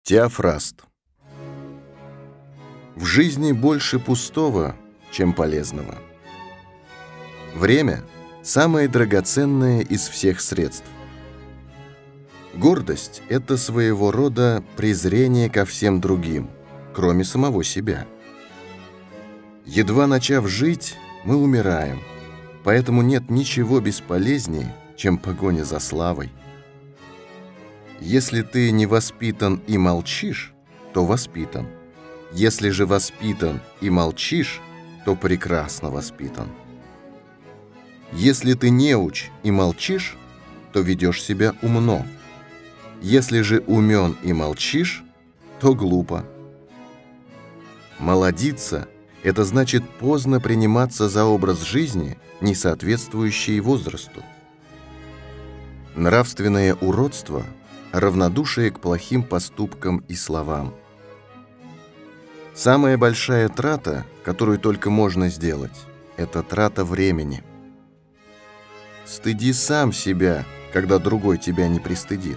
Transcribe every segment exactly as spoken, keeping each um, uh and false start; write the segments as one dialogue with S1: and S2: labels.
S1: Теофраст. В жизни больше пустого, чем полезного. Время – самое драгоценное из всех средств. Гордость – это своего рода презрение ко всем другим, кроме самого себя. Едва начав жить, мы умираем, поэтому нет ничего бесполезнее, чем погоня за славой. Если ты не воспитан и молчишь, то воспитан. Если же воспитан и молчишь, то прекрасно воспитан. Если ты неуч и молчишь, то ведешь себя умно. Если же умен и молчишь, то глупо. Молодиться – это значит поздно приниматься за образ жизни, не соответствующий возрасту. Нравственное уродство – равнодушие к плохим поступкам и словам. Самая большая трата, которую только можно сделать, это трата времени. Стыди сам себя, когда другой тебя не пристыдит.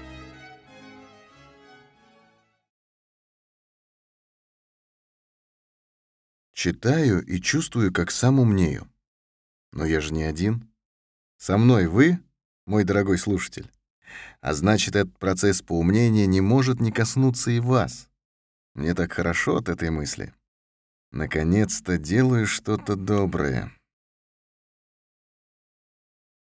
S1: Читаю и чувствую, как сам умнею. Но я же не один. Со мной вы, мой дорогой слушатель. А значит, этот процесс поумнения не может не коснуться и вас. Мне так хорошо от этой мысли. Наконец-то делаю что-то доброе.